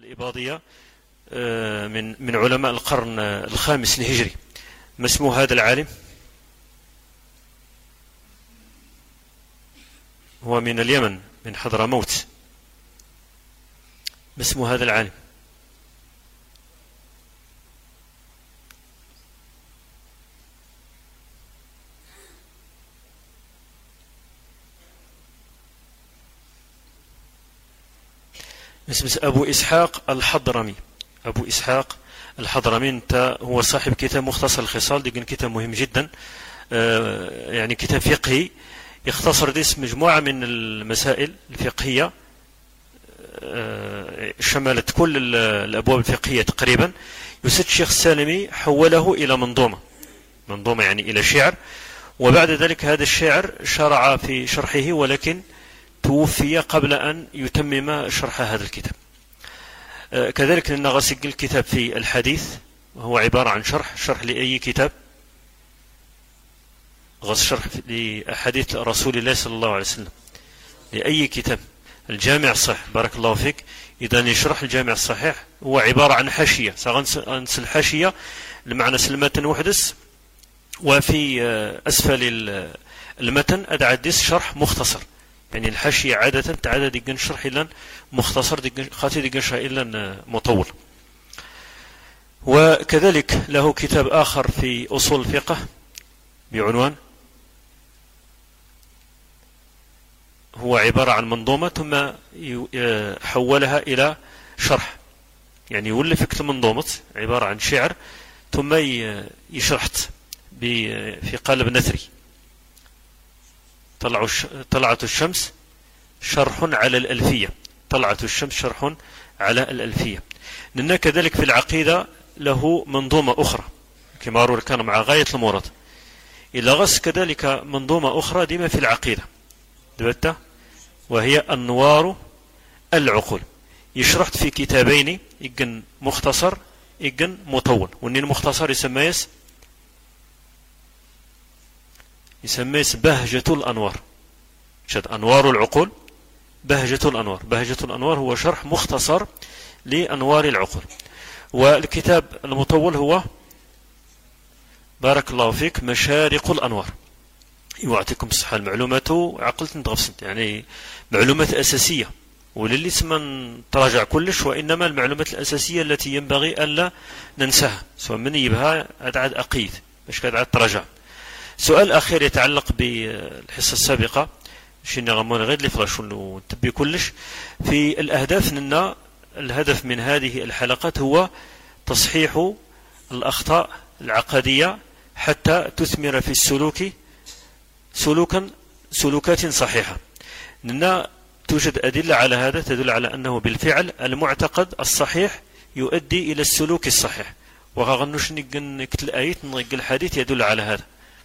الإباضية من علماء القرن الخامس الهجري. ما اسم هذا العالم؟ هو من اليمن، من حضرموت. ما اسم هذا العالم؟ اسمه أبو إسحاق الحضرمي. أبو إسحاق الحضرمي انت هو صاحب كتاب مختصر الخصال، دي كتاب مهم جدا، يعني كتاب فقهي يختصر ديس مجموعة من المسائل الفقهية، شملت كل الأبواب الفقهية تقريبا. يوسف الشيخ السالمي حوله إلى منظومة يعني إلى شعر، وبعد ذلك هذا الشعر شرع في شرحه، ولكن توفي قبل أن يتمم شرح هذا الكتاب. كذلك لأن غسق الكتاب في الحديث، وهو عبارة عن شرح لأي كتاب، شرح لأحاديث رسول الله صلى الله عليه وسلم لأي كتاب. الجامع الصحيح، بارك الله فيك، إذا يشرح الجامع الصحيح هو عبارة عن حاشية، سأنسى الحاشية لمعنى سلمة وحدث، وفي أسفل المتن أدعدس شرح مختصر، يعني الحاشية عادة تعدد ديجن شرح إلا مختصر، خاطي ديجن شرح إلا مطول. وكذلك له كتاب آخر في أصول الفقه بعنوان، هو عبارة عن منظومة ثم حولها إلى شرح، يعني يولف كتب منظومة عبارة عن شعر ثم يشرحت في قالب نثري. طلعت الشمس شرح على الألفية، طلعت الشمس شرح على الألفية. لأن كذلك في العقيدة له منظومة أخرى كما كان مع غاية المراد. إلا غس كذلك منظومة أخرى ديما في العقيدة دبته، وهي أنوار العقول. يشرحت في كتابين، يجن مختصر يجن مطول، وإن المختصر يسمى بهجة الأنوار، شد أنوار العقول بهجة الأنوار. بهجة الأنوار هو شرح مختصر لأنوار العقول. والكتاب المطول هو بارك الله فيك مشارق الأنوار. يعطيكم الصحة، المعلومات عقلت نتغفصت، يعني معلومات أساسية، وللي سمن تراجع كلش، وإنما المعلومات الأساسية التي ينبغي ألا ننساها، سواء من يبها أدعد أقيد باش كدعد تراجع. سؤال أخير يتعلق بالحصة السابقة، شينا غمونا غير اللي فلاشون ونتبي كلش في الأهداف. لنا الهدف من هذه الحلقات هو تصحيح الأخطاء العقدية حتى تثمر في السلوك سلوكات صحيحة. لأن توجد أدلة على هذا تدل على أنه بالفعل المعتقد الصحيح يؤدي إلى السلوك الصحيح، وغنوش نكتل آيات نغيق الحديث يدل على هذا.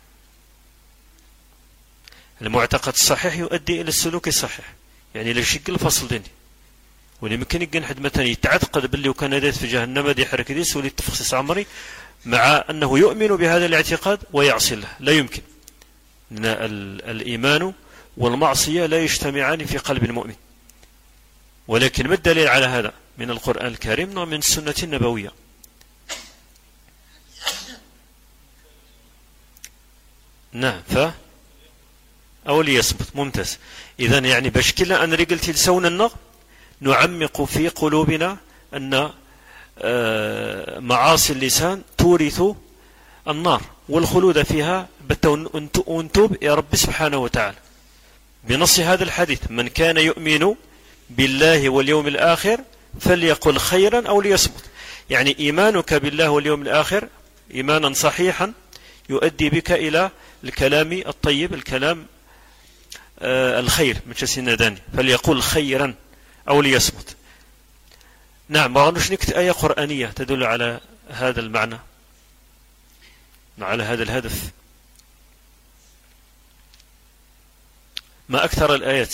المعتقد الصحيح يؤدي إلى السلوك الصحيح، يعني لا شك الفصل ديني، واللي ممكن يكون حد مثلا يتعتقد باللي وكان ديت في جهنم دي حركة ديس ولي تفخص عمري، مع أنه يؤمن بهذا الاعتقاد ويعصي الله، لا يمكن. لأن الإيمان والمعصية لا يجتمعان في قلب المؤمن. ولكن ما الدليل على هذا؟ من القرآن الكريم ومن السنة النبوية. نعم، أو ليصمت، ممتاز. إذن يعني باش كلا أن رجلت لسون النغ نعمق في قلوبنا أن معاصي اللسان تورث النار والخلود فيها ونتوب يا رب سبحانه وتعالى بنص هذا الحديث: من كان يؤمن بالله واليوم الآخر فليقل خيرا أو ليصمت. يعني إيمانك بالله واليوم الآخر إيمانا صحيحا يؤدي بك إلى الكلام الطيب، الكلام الخير من شسينا داني، فليقل خيرا أو ليصمت. نعم، ما غنوش نكت آية قرآنية تدل على هذا المعنى، على هذا الهدف. ما أكثر الآيات.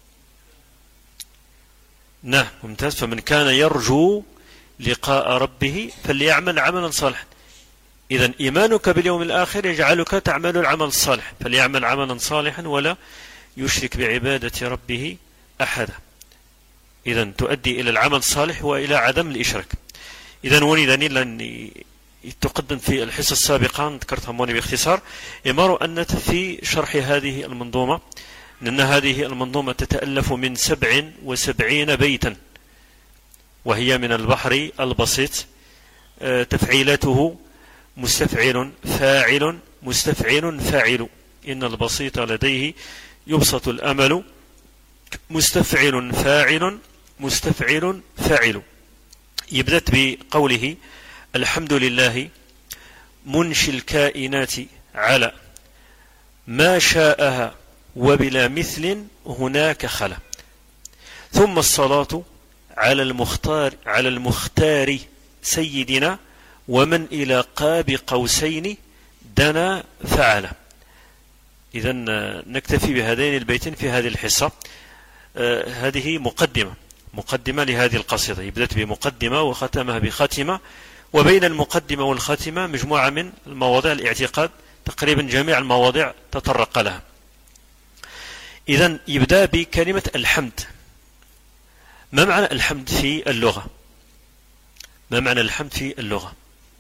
نعم، ممتاز. فمن كان يرجو لقاء ربه فليعمل عملا صالحا. إذن إيمانك باليوم الآخر يجعلك تعمل العمل الصالح، فليعمل عملا صالحا ولا يشرك بعبادة ربه أحدا. إذن تؤدي إلى العمل الصالح وإلى عدم الإشراك. إذن ولدني لأن تقدم في الحصة السابقة ذكرتها موني باختصار إمار أن في شرح هذه المنظومة أن هذه المنظومة تتألف من 77 بيتا، وهي من البحر البسيط. تفعيلاته مستفعل فاعل مستفعل فاعل، إن البسيط لديه يبسط الأمل، مستفعل فاعل مستفعل فاعل. يبدأت بقوله الحمد لله منشي الكائنات على ما شاءها وبلا مثل هناك خلا، ثم الصلاة على المختار سيدنا ومن إلى قاب قوسين دنا فعل. إذن نكتفي بهذين البيتين في هذه الحصة. هذه مقدمة لهذه القصيدة، يبدأت بمقدمة وختمها بخاتمة، وبين المقدمة والخاتمة مجموعة من المواضيع الاعتقاد، تقريبا جميع المواضيع تطرق لها. إذن يبدأ بكلمة الحمد. ما معنى الحمد في اللغة؟ ما معنى الحمد في اللغة؟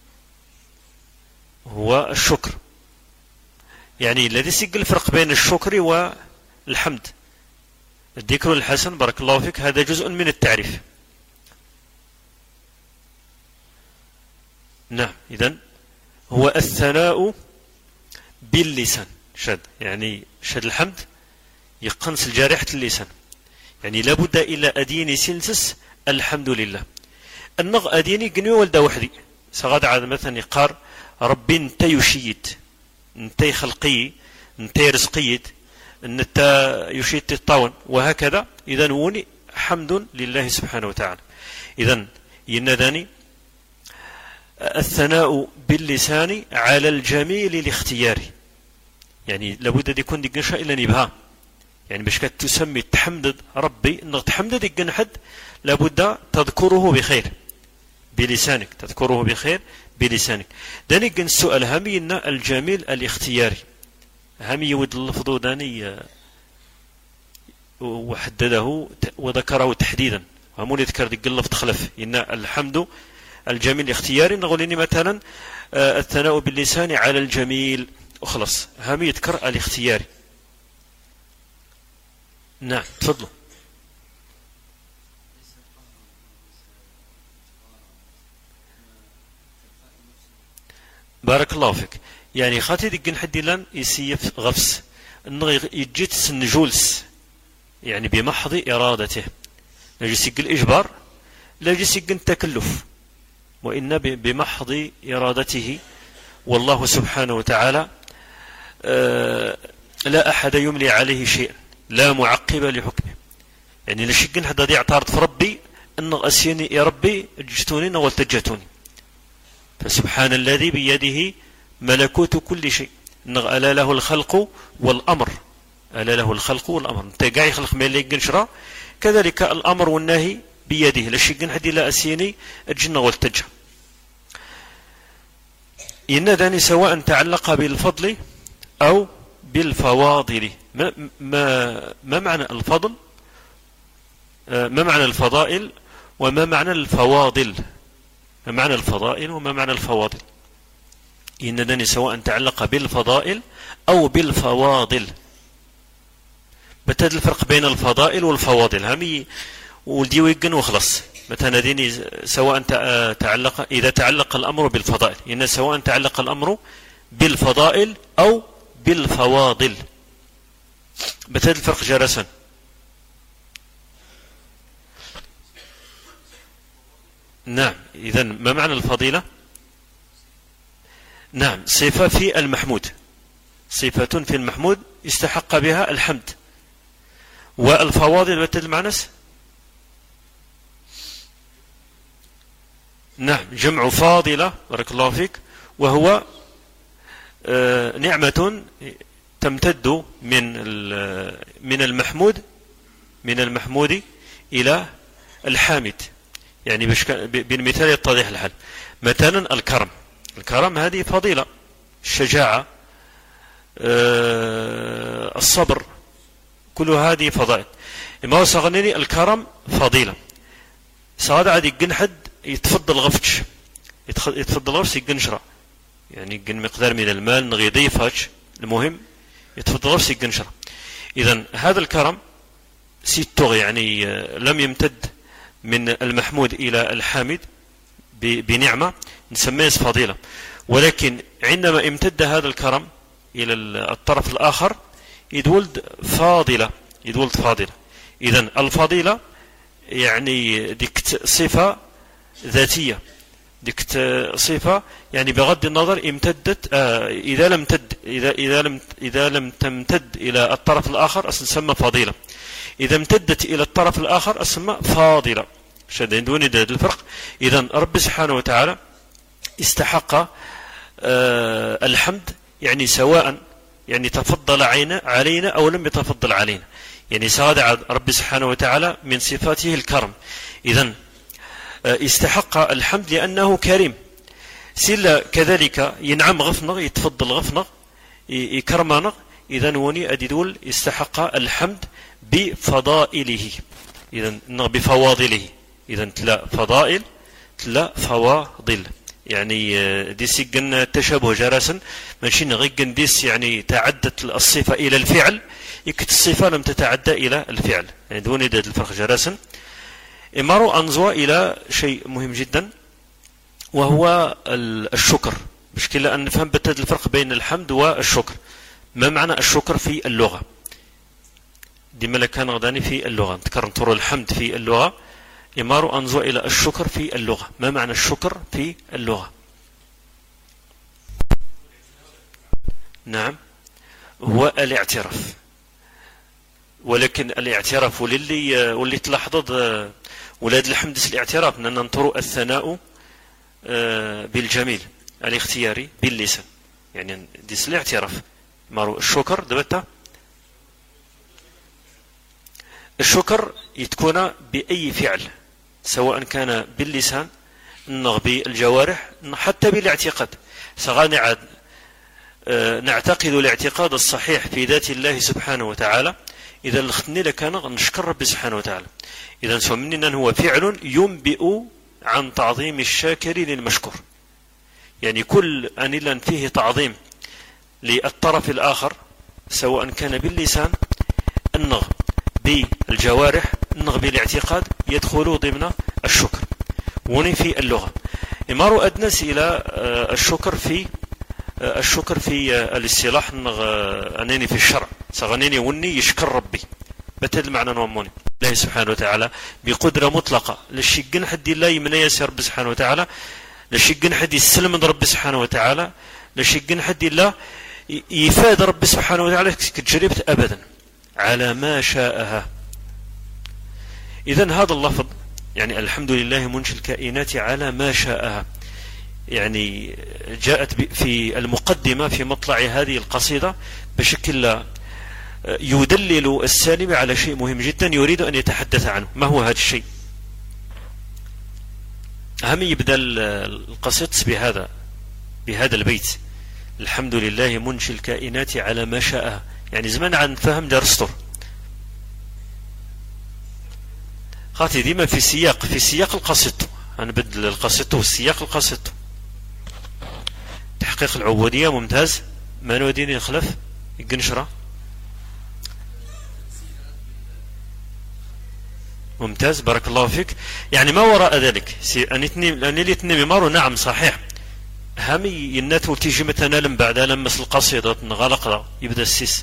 هو الشكر، يعني الذي سيقل الفرق بين الشكر والحمد. الذكر الحسن بارك الله فيك هذا جزء من التعريف. نعم، إذن هو الثناء باللسان. يعني شد الحمد يقنص الجارحة اللسان، يعني لابد إلى أديني سنسس الحمد لله. النغ أديني قنوي ولدا وحدي سغاد عاد مثلا يقار ربي انت يشيد، انت خلقي، انت رزقيد، انت يشيد الطاون، وهكذا. إذن وني حمد لله سبحانه وتعالى. إذن يناداني الثناء باللسان على الجميل الاختياري، يعني لابد أن يكون ديك نشاء إلا نبها، يعني باش كتسمي تحمد ربي انك تحمد ديك نحد لابد تذكره بخير بلسانك، تذكره بخير بلسانك. داني كن السؤال همينا الجميل الاختياري، همي يود اللفظ داني وحدده وذكره تحديدا، همون يذكر ديك اللفظ خلف إن الحمد الجميل الاختياري. نقول إني مثلا الثناء باللسان على الجميل وخلص، همي يذكر الاختياري. نعم تفضلوا. بارك الله فيك. يعني خاطي ديك نحدي لان يسيف غفس انه يجيت سنجولس، يعني بمحض ارادته، لا يسيق الاجبار لا يسيق التكلف، وان بمحض ارادته. والله سبحانه وتعالى لا احد يملي عليه شيئا، لا معقب لحكمه. يعني لا شيء حدا دي اعترض في ربي ان اسيني يا ربي اجتوني والتجتوني، فسبحان الذي بيده ملكوت كل شيء، ألا له الخلق والأمر، ألا له الخلق والأمر. انت قاعد يخلق ما اللي ينشرا، كذلك الأمر والنهي بيده، لا شيء حدي لا أسيني الجنة والتجه. إن ذاني سواء تعلق بالفضل أو بالفواضل. ما معنى الفضل؟ ما معنى الفضائل وما معنى الفواضل؟ ما معنى الفضائل وما معنى الفواضل؟ إن ذاني سواء تعلق بالفضائل أو بالفواضل. بتد الفرق بين الفضائل والفواضل همي ولدي ويقن وخلص. مثلا ديني سواء تعلق، إذا تعلق الأمر بالفضائل، إن سواء تعلق الأمر بالفضائل أو بالفواضل. بتد الفرق جرسا. نعم، إذن ما معنى الفضيلة؟ نعم، صفة في المحمود، صفة في المحمود استحق بها الحمد. والفواضل بتد المعنس؟ نعم، جمع فاضلة بارك الله فيك، وهو نعمة تمتد من المحمود إلى الحامد. يعني بالمثال يتضح الحال. مثلا الكرم هذه فضيلة، الشجاعة، الصبر، كل هذه فضائل. إما وصغنيني الكرم فضيلة صاد عاد يقن حد يتفضل غفتش يتفضل غفتش يقن شرا يعني يقن مقدار من المال نغي يضيفهاش المهم يتفضل غفتش يقن شرا. إذن هذا الكرم سيتوغ يعني لم يمتد من المحمود إلى الحامد بنعمة نسميه فضيلة، ولكن عندما امتد هذا الكرم إلى الطرف الآخر يدولد فاضلة. إذن الفضيلة يعني ديك صفة ذاتية، ديك صفة يعني بغض النظر امتدت إذا لم تمتد إلى الطرف الآخر تسمى فضيلة، إذا امتدت إلى الطرف الآخر تسمى فاضلة. شدين دون الفرق. إذن رب سبحانه وتعالى استحق الحمد يعني سواء يعني تفضل علينا أو لم يتفضل علينا، يعني سادع رب سبحانه وتعالى من صفاته الكرم. إذن استحق الحمد لأنه كريم. سيلا كذلك ينعم غفنغ يتفضل غفنغ يكرمنغ. إذن وني أددول استحق الحمد بفضائله، إذن بفواضله. إذن تلا فضائل تلا فواضل، يعني ديس يقن تشابه جراسا ماشي غيقن ديس يعني تعدت الصفة إلى الفعل يكت الصفة لم تتعدى إلى الفعل، يعني دون يدد الفرق جراسا. إمارو أنزوا إلى شيء مهم جدا وهو الشكر. مشكلة أن نفهم بالتالي الفرق بين الحمد والشكر. ما معنى الشكر في اللغة؟ ديما كان غداني في اللغة نتكرر طرق الحمد في اللغة. إمارو أنزوا إلى الشكر في اللغة. ما معنى الشكر في اللغة؟ نعم هو الاعتراف، ولكن الاعتراف واللي تلاحظوا ولاد الحمد الاعتراف أننا ننطروا الثناء بالجميل الاختياري باللسان، يعني ديس الاعتراف. مارو الشكر دبتا الشكر يتكون بأي فعل سواء كان باللسان بالجوارح حتى بالاعتقاد. سغاني عاد نعتقد الاعتقاد الصحيح في ذات الله سبحانه وتعالى. إذا لختني لكان نشكر رب سبحانه وتعالى. إذا سمننا هو فعل ينبئ عن تعظيم الشاكر للمشكور، يعني كل أن فيه تعظيم للطرف الآخر سواء كان باللسان النغ بالجوارح النغ بالاعتقاد يدخل ضمن الشكر. وني في اللغة إمارو أدنس إلى الشكر في الاصطلاح أنني في الشرع سغنيني وني يشكر ربي بتد المعنى نوموني الله سبحانه وتعالى بقدرة مطلقة للشيقن حد الله يمنى يسير رب سبحانه وتعالى، للشيقن حد يسلم من رب سبحانه وتعالى، للشيقن حد الله يفاد رب سبحانه وتعالى كتجربت أبدا على ما شاءها. إذن هذا اللفظ يعني الحمد لله منشئ الكائنات على ما شاءها، يعني جاءت في المقدمة في مطلع هذه القصيدة بشكل يدلل السالم على شيء مهم جدا يريد أن يتحدث عنه. ما هو هذا الشيء؟ أهم يبدأ القصيدة بهذا البيت الحمد لله منشئ الكائنات على ما شاءها، يعني زمان عن فهم درستر خاطي ديما في سياق القصيدة. أنا بدل القصيدة والسياق القصيدة. تحقيق العبودية ممتاز. ما نوديني يخلف القنشرة ممتاز بارك الله فيك. يعني ما وراء ذلك أني تنمي مارو نعم صحيح هامي ينات وتيجي مثلا لم بعد لمس القصيدة نغلق يبدأ السيس.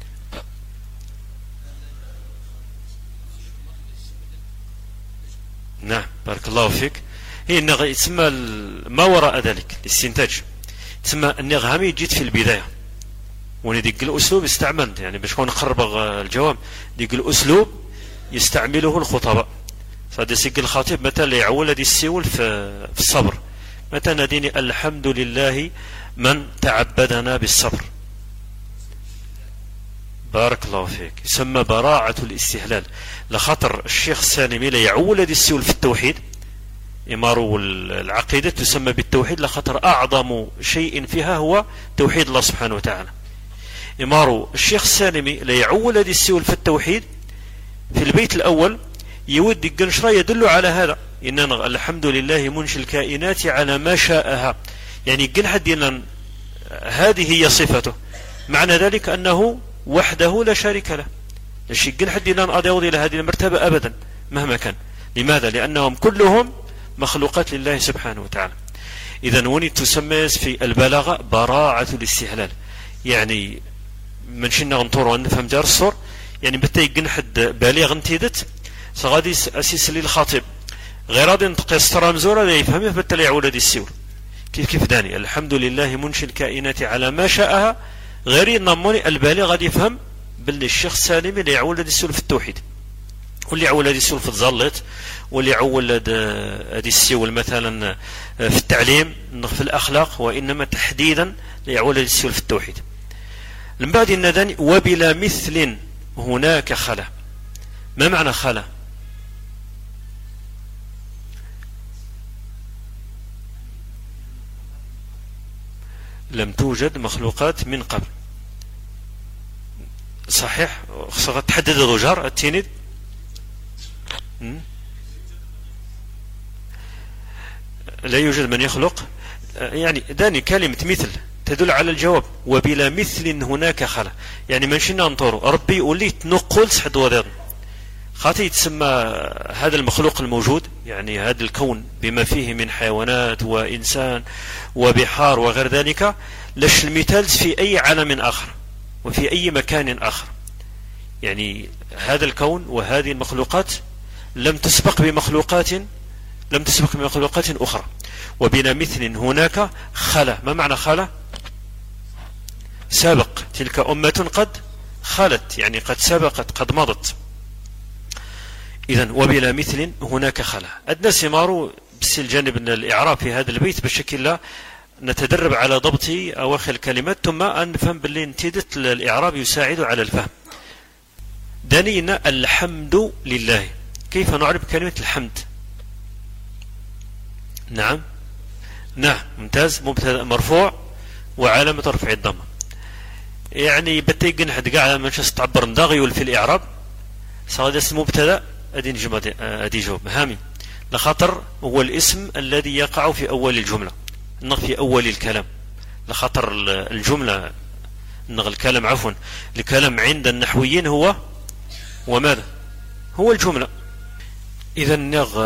نعم بارك الله فيك. هي يسمى ما وراء ذلك الاستنتاج تسمى النغامي جيت في البداية ونديك الأسلوب استعملت يعني باش نقرب الجواب ديك الأسلوب يستعمله الخطباء. فهذا سيق الخطيب مثلا يعول هذه السيول في الصبر مثلا نديني الحمد لله من تعبدنا بالصبر. بارك الله فيك. يسمى براعة الاستهلال لخاطر الشيخ السالمي لا يعول هذه السيول في التوحيد. إمارو العقيدة تسمى بالتوحيد لخاطر أعظم شيء فيها هو توحيد الله سبحانه وتعالى. إمارو الشيخ السالمي لا يعول هذه السيول في التوحيد في البيت الأول يودي قنشرة يدل على هذا، إن الحمد لله منشي الكائنات على ما شاءها، يعني قل حد هذه هي صفته، معنى ذلك أنه وحده لا شريك له، ليش قل حد لن أضيض إلى هذه المرتبة أبدا مهما كان. لماذا؟ لأنهم كلهم مخلوقات لله سبحانه وتعالى. إذا وني تسمى في البلاغة براعة الاستهلال، يعني من شنا غنطور ونفهم جار الصور، يعني بتاي حد بالغ انتيدت سغادي أسيس لي الخاطب غير غادي نطق يسترى مزورة لا يفهم بالتالي يعول هذه السيول. كيف داني الحمد لله منشي الكائنات على ما شاءها، غير نموني البالغ غادي يفهم باللي الشيخ سالم اللي يعول هذه السيول في التوحيد، واللي يعول هذه السيول في الظلت، واللي يعول هذه السيول مثلا في التعليم في الأخلاق، وإنما تحديدا يعول هذه السيول في التوحيد. من بعد النداني وبلا مثل هناك خلا. ما معنى خلا؟ لم توجد مخلوقات من قبل. صحيح، تحدد الرجار التيند. لا يوجد من يخلق، يعني داني كلمة مثل تدل على الجواب، وبلا مثل هناك خلا، يعني من شنا نطورو ربي يقول لي تنقل سحد وضيض خاطي تسمى هذا المخلوق الموجود، يعني هذا الكون بما فيه من حيوانات وإنسان وبحار وغير ذلك، لش المثال في أي عالم آخر وفي أي مكان آخر. يعني هذا الكون وهذه المخلوقات لم تسبق بمخلوقات أخرى. وبلا مثل هناك خلا. ما معنى خلا؟ سابق، تلك أمة قد خلت، يعني قد سبقت قد مضت. إذن وبلا مثل هناك خلا. أدنى سمارو بس الجانب من الإعراب في هذا البيت بشكل لا نتدرب على ضبط أواخر الكلمات، ثم أن نفهم باللي انتدت الإعراب يساعد على الفهم. دانينا الحمد لله. كيف نعرف كلمة الحمد؟ نعم ممتاز. مبتدأ مرفوع وعلامة رفع الضمة، يعني بتيجن حد قاعد ما شاء تعبر نداغي في الإعراب صار اسم مبتدأ أدي جواب هامي، لخاطر هو الاسم الذي يقع في أول الجملة، في أول الكلام، لخاطر الجملة الكلام الكلام عند النحويين هو وماذا؟ هو الجملة. إذا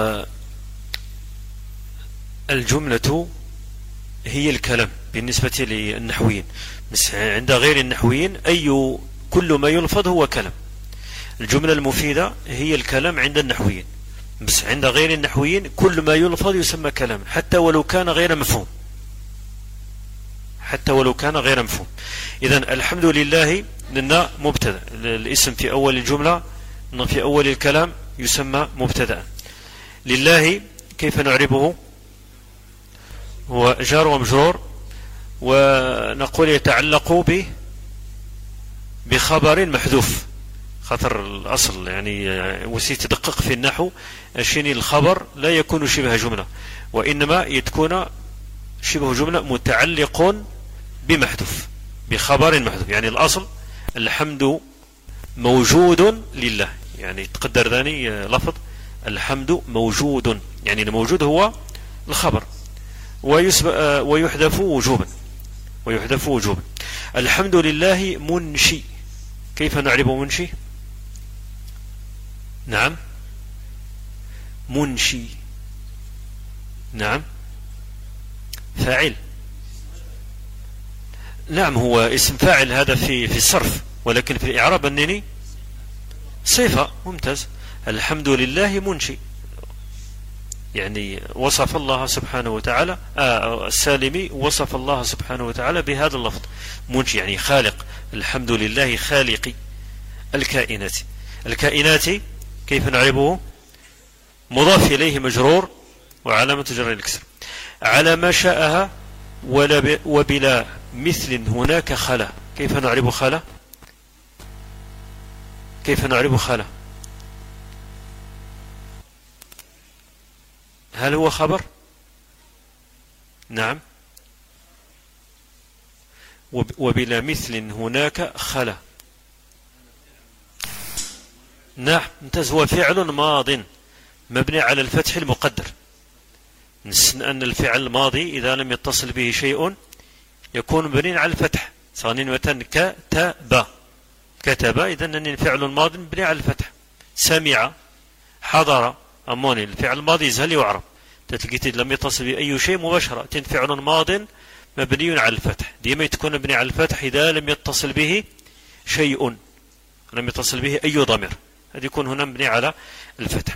الجملة هي الكلام بالنسبة للنحويين، بس عند غير النحويين كل ما يلفظ هو كلام. الجملة المفيدة هي الكلام عند النحويين، بس عند غير النحويين كل ما يلفظ يسمى كلام حتى ولو كان غير مفهوم. إذن الحمد لله لنا مبتدأ، الاسم في أول الجملة في أول الكلام يسمى مبتدأ. لله كيف نعربه؟ هو جار ومجرور، ونقول يتعلق بخبر محذوف، خطر الأصل يعني وسيت تدقق في النحو شيني الخبر لا يكون شبه جملة، وإنما يكون شبه جملة متعلق بمحذوف، بخبر محذوف. يعني الأصل الحمد موجود لله، يعني تقدر ذاني لفظ الحمد موجود، يعني الموجود هو الخبر، ويحذف وجوبا. الحمد لله منشي. كيف نعرف منشي؟ نعم منشي، نعم فاعل، نعم هو اسم فاعل هذا في الصرف، ولكن في الإعراب أنني صفة. ممتاز. الحمد لله منشي، يعني وصف الله سبحانه وتعالى السالمي وصف الله سبحانه وتعالى بهذا اللفظ منشي، يعني خالق. الحمد لله خالق الكائنات كيف نعرفه؟ مضاف إليه مجرور وعلامة جر الكسر على ما شاءها وبلا مثل هناك خلا. كيف نعرف خلا؟ هل هو خبر؟ نعم. وبلا مثل هناك خلا. نعم ممتاز. هو فعل ماض مبني على الفتح المقدر. نسن أن الفعل الماضي إذا لم يتصل به شيء يكون مبني على الفتح. ثانيا مثلا كتب إذا أنني فعل ماض مبني على الفتح. سمع، حضر، أموني الفعل الماضي يزهل يعرب. تلقيت لم يتصل به أي شيء مباشرة فعل ماض مبني على الفتح. ديما تكون مبني على الفتح إذا لم يتصل به شيء، لم يتصل به أي ضمير، هذا يكون هنا مبني على الفتح.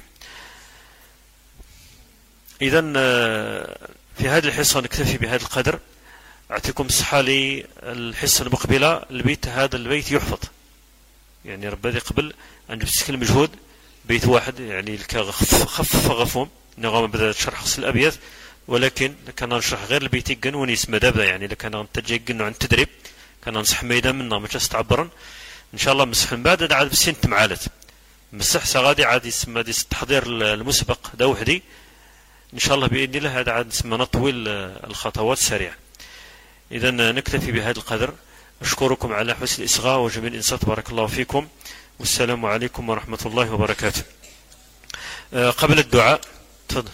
إذا في هذه الحصة نكتفي بهذا القدر. أعطيكم الصحة للحصة المقبلة. هذا البيت يحفظ، يعني ربي قبل أن نبسك المجهود بيت واحد، يعني خفف غفوم نغام بدأت شرح خص الأبيات، ولكن كان نشرح غير البيت جن ونيس مدابة، يعني لكان نتجي عن تدريب كان نصح ميدا منا ما تعبرا إن شاء الله. مسح من بعد عاد بسين تمعالت مسح سغادي عاد يسمى دي التحضير المسبق ده وحدي إن شاء الله بإذن الله. هذا عاد نسمى نطوي الخطوات سريعة. إذا نكتفي بهذا القدر. أشكركم على حسن الإصغاء وجميل الإنصات. بارك الله فيكم، والسلام عليكم ورحمة الله وبركاته. قبل الدعاء تفضل.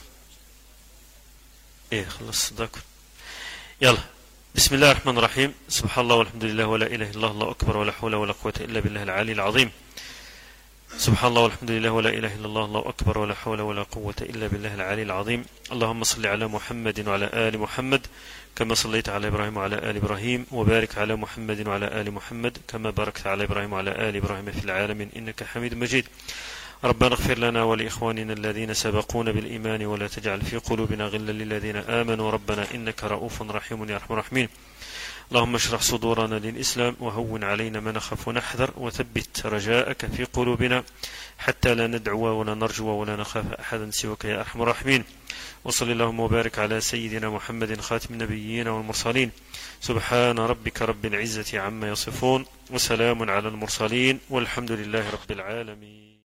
خلص صداكم. يلا. بسم الله الرحمن الرحيم. سبحان الله والحمد لله ولا إله إلا الله أكبر ولا حول ولا قوة إلا بالله العلي العظيم. سبحان الله والحمد لله ولا إله إلا الله أكبر ولا حول ولا قوة إلا بالله العلي العظيم. اللهم صل على محمد وعلى آل محمد كما صليت على إبراهيم وعلى آل إبراهيم، وبارك على محمد وعلى آل محمد كما باركت على إبراهيم وعلى آل إبراهيم في العالمين إنك حميد مجيد. ربنا اغفر لنا ولإخواننا الذين سبقونا بالإيمان ولا تجعل في قلوبنا غلا للذين آمنوا ربنا إنك رؤوف رحيم يا أرحم الراحمين. اللهم اشرح صدورنا للإسلام وهون علينا ما نخاف ونحذر، وثبت رجاءك في قلوبنا حتى لا ندعو ولا نرجو ولا نخاف أحدا سواك يا أرحم الراحمين. وصل اللهم وبارك على سيدنا محمد خاتم النبيين والمرسلين. سبحان ربك رب العزة عما يصفون، وسلام على المرسلين، والحمد لله رب العالمين.